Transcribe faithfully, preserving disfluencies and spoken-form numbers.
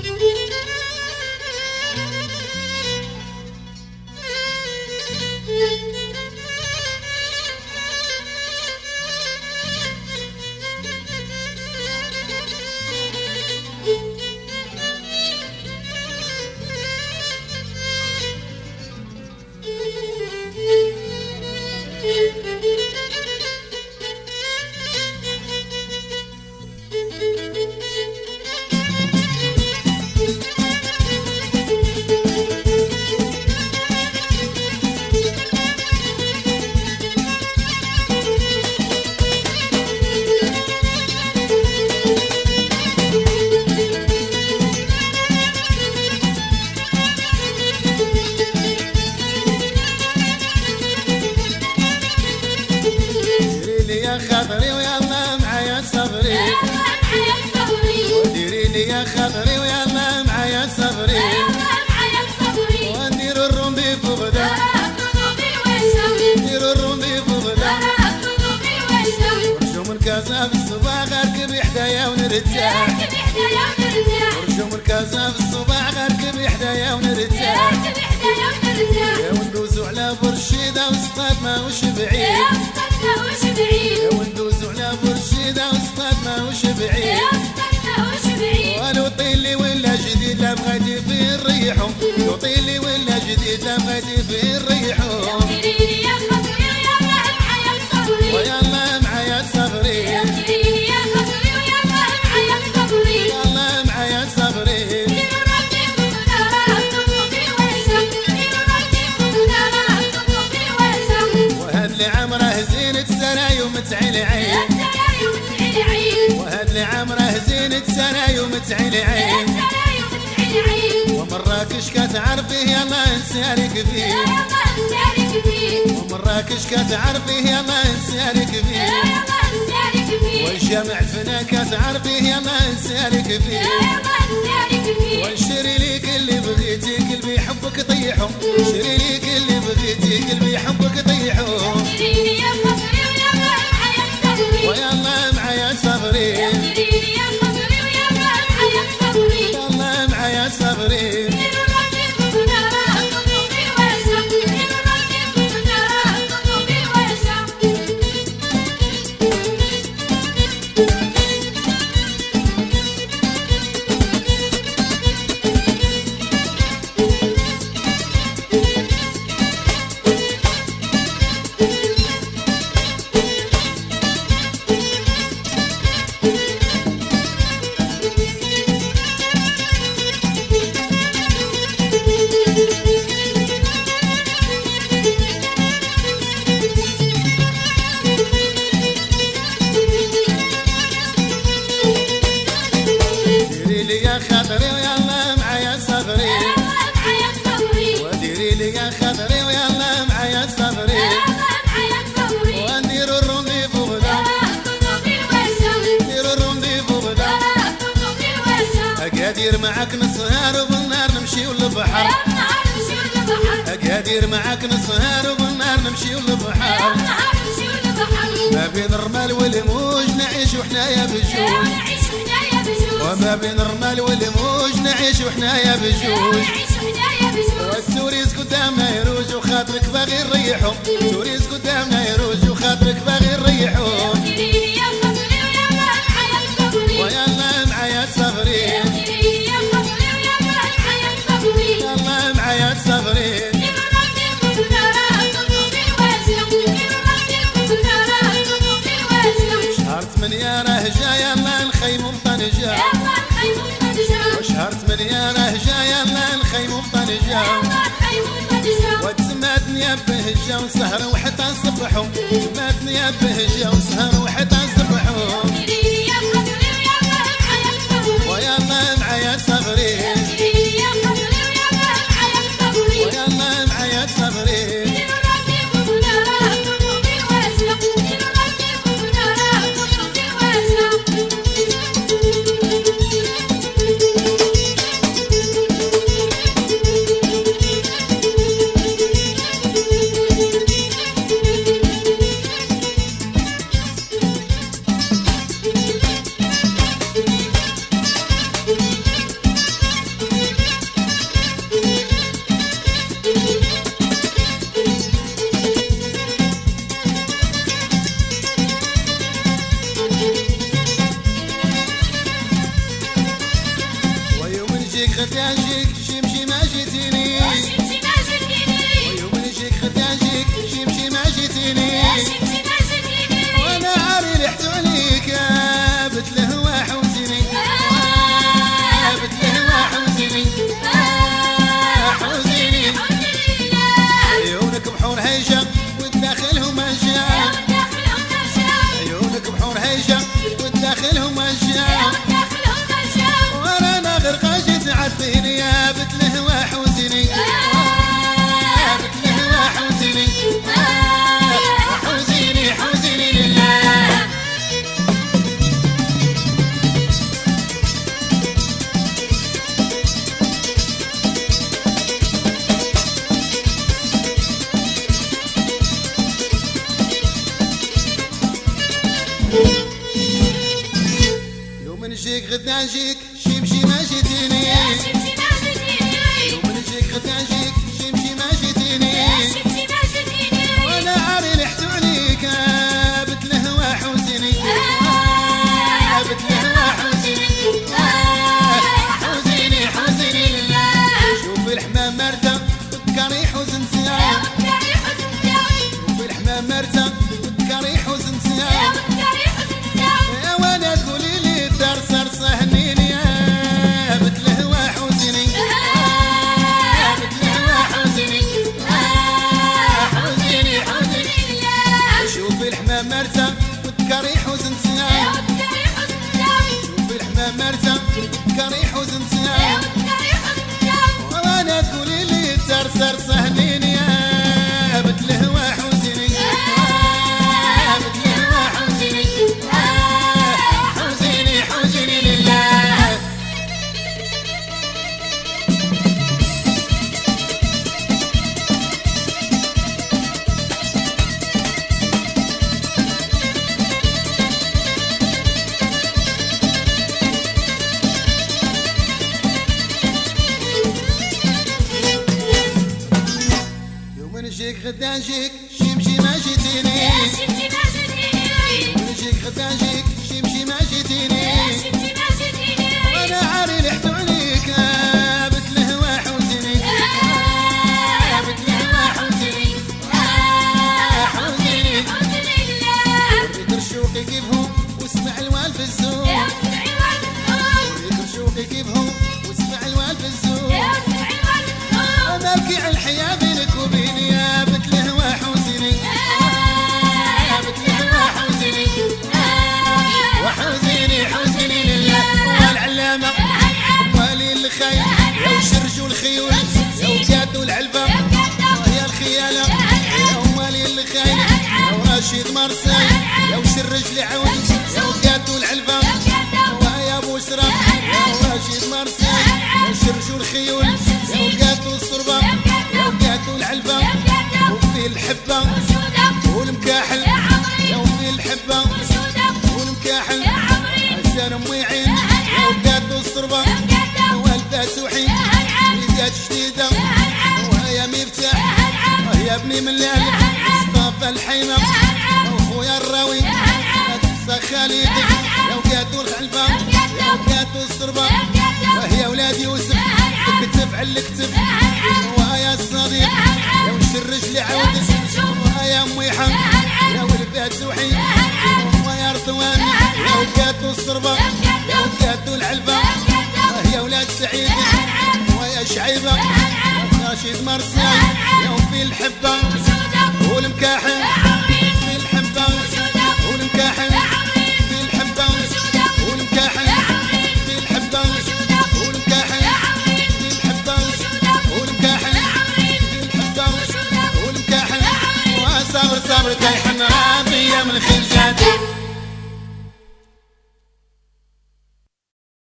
خاطري ويلا معايا صبري، وديري لي خاطري ويلا معايا صبري، ونديرو الرونديفو غدا، نديرو الرونديفو غدا، ورجو من كازا في الصباح غاركب حدايا ونرتاح، ورجو من كازا في الصباح غاركب حدايا ونرتاح، يا وندوزو على برشيدة وسطات ماهوش بعيد، يا وندوزو على برشيدة وسطات ماهوش بعيد، ولو طيلي ولا جديد لا بغيتي فيه نريحو، لو طيلي ولا جديد لا بغيتي فيه نريحو، ويلا معايا صبري، يلا معايا صبري، وهاد اللي عمره زينة سنة ومتعيل عين، وهاد اللي عمره زينة سنة ومتعيل عين، ومراكش كتعرفيه يلا نسالك فيه، ومراكش كتعرفيه يلا نسالك فيه، والجامع فينا كتعرفيه يلا نسالك فيه، ونشري ليك اللي بغيتي قلبي يحبك طيحو، شري ليك اللي بغيتي قلبي يحبك طيحو، ويلا معايا صبري، يلا معايا صبري، خاطري ويلا معايا صبري، وديري لي خاطري ويلا معايا صبري، ونديرو الرونديفو غدا، نديرو الرونديفو غدا، أقادير معاك نسهر وبالنهار نمشيو للبحر، أقادير معاك نسهر وبالنهار نمشيو للبحر، ما بين الرمال والموج نعيش وحنايا بجوج، وما بين الرمال والموج نعيش وحنايا بجوج، والتوريز قدامنا يروج وخاطرك باغي نريحو، التوريز قدامنا يروج وخاطرك باغي نريحو، ويلا معايا صبري، يلا معايا صبري، شهر ثمانية راه جا يلا نخيمو بطنجة، وشهر ثمانية راه جا يلا نخيمو بطنجة، وتسماتني بهجة وسهر وحتى نصبحو، تسماتني بهجة وسهر وحتى نصبحو، ويلا معايا صبري، ويلا معايا صبري، نجيك غدا نجيك شمشي ما جيتيني ويوم نجيك غدا نجيك شمشي ما جيتيني وانا عاري ريحتو عليك بت الهوا حوزيني بت الهوا حوزيني حوزيني عيونك بحور هيجة والداخلهم انشاء عيونك بحور هيجة والداخلهم انشاء وانا غرقة جيت عذبيني يا بت الهوا حوزيني بت الهوا حوزيني حوزيني حوزيني لله. يوم نجيك غدا نجيك شمشي ما جيتيني يوم نجيك غدا نجيك شمشي ما جيتيني وانا عاري ريحتو عليك بت الهوا حوزيني بت الهوا حوزيني حوزيني حوزيني لله. شوفي الحمام مرتة وتكاري حوزن سياو شوفي الحمام مرتة وتكاري حوزن سياو يا وانا تقولي لي الدار صرصة هنيني يا بت الهوا حوزيني بت الهوا حوزيني حوزيني حوزيني. شوفي الحمام مرتة وتكاري حوزن سياو شوفي الحمام مرتة وتكاري حوزن سياو وانا تقولي لي الدار صرصة هنيني يا بت الهوا حوزيني بت الهوا حوزيني حوزيني حوزيني لله. يوم نجيك غدا نجيك شمشي ما جيتيني يوم نجيك غدا نجيك شمشي ما جيتيني وانا عاري ريحتو عليك بت الهوا حوزيني بت الهوا حوزيني حوزيني. وريك رشوقي كيفهم واسمع الوال في الزوق وريك رشوقي كيفهم واسمع الوال في الزوق انا ابكي على الحياة بينك وبيني يا بت الهوا حوزيني بت الهوا حوزيني وحوزيني حوزيني لله. والعلامة والي الخيل يا وشرج والخيول يا وكاد والعلبة يا الخيالة يا والي الخيل يا ورشيد مرساي يا وشرج لعود يا وكاد والعلبة ويا بوسرة يا ورشيد مرساي يا وشرج والخيول يا وكاد والصربة يا وكاد والعلبة وفي الحبة والمكاحل يا وفي الحبة والمكاحل عشان امي عين يا وكاد والصربة والدة سوحي وليدات جديدة وهيا مفتاح وهي ابني من الالف مصطفى الحيمة واخويا الراوي قصة خالد يا وكاد والخلفة يا وكاد والصربة وهي ولاد يوسف الكتف على الكتف وهيا الصديق يا وش الرجل عود وهيا امي حم يا ولفات سوحي وهيا رضوان يا وكاد والصربة يا وكاد والعلبة وهي ولاد سعيد وهيا شعيبة رشيد مرساي يا وفي الحبة والمكاحل في الحبة والمكاحل في الحبة والمكاحل في الحبة والمكاحل في الحبة والمكاحل في الحبة والمكاحل وصبر صبر تايح